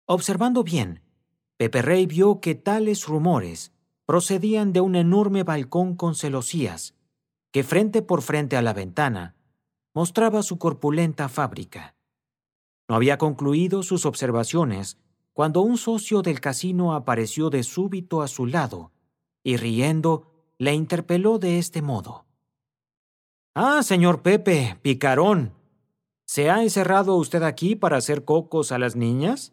Observando bien, Peperrey vio que tales rumores procedían de un enorme balcón con celosías, que frente por frente a la ventana mostraba su corpulenta fábrica. No había concluido sus observaciones cuando un socio del casino apareció de súbito a su lado y, riendo, le interpeló de este modo. «Ah, señor Pepe, picarón, ¿se ha encerrado usted aquí para hacer cocos a las niñas?»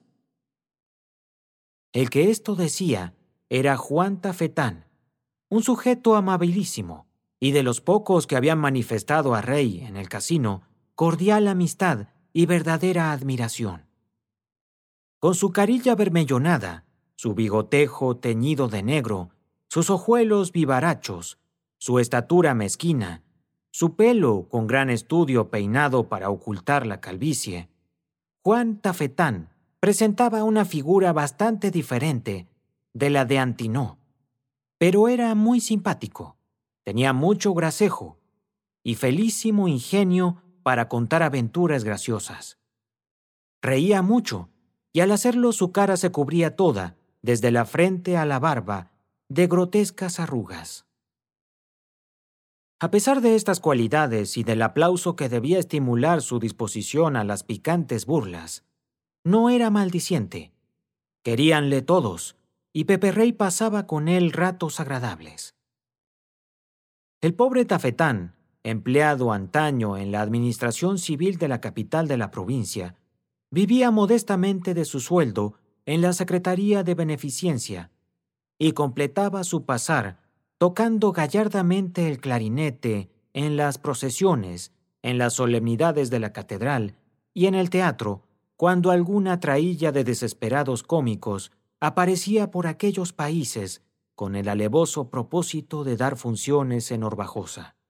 El que esto decía era Juan Tafetán, un sujeto amabilísimo y de los pocos que habían manifestado a Rey en el casino cordial amistad y verdadera admiración. Con su carilla avermellonada, su bigotejo teñido de negro, sus ojuelos vivarachos, su estatura mezquina, su pelo con gran estudio peinado para ocultar la calvicie, Juan Tafetán presentaba una figura bastante diferente de la de Antinous, pero era muy simpático, tenía mucho gracejo y felísimo ingenio para contar aventuras graciosas. Reía mucho, y al hacerlo su cara se cubría toda, desde la frente a la barba, de grotescas arrugas. A pesar de estas cualidades y del aplauso que debía estimular su disposición a las picantes burlas, no era maldiciente. Queríanle todos, y Peperrey pasaba con él ratos agradables. El pobre Tafetán, empleado antaño en la administración civil de la capital de la provincia, vivía modestamente de su sueldo en la Secretaría de Beneficencia y completaba su pasar tocando gallardamente el clarinete en las procesiones, en las solemnidades de la catedral y en el teatro, cuando alguna traílla de desesperados cómicos aparecía por aquellos países con el alevoso propósito de dar funciones en Orbajosa.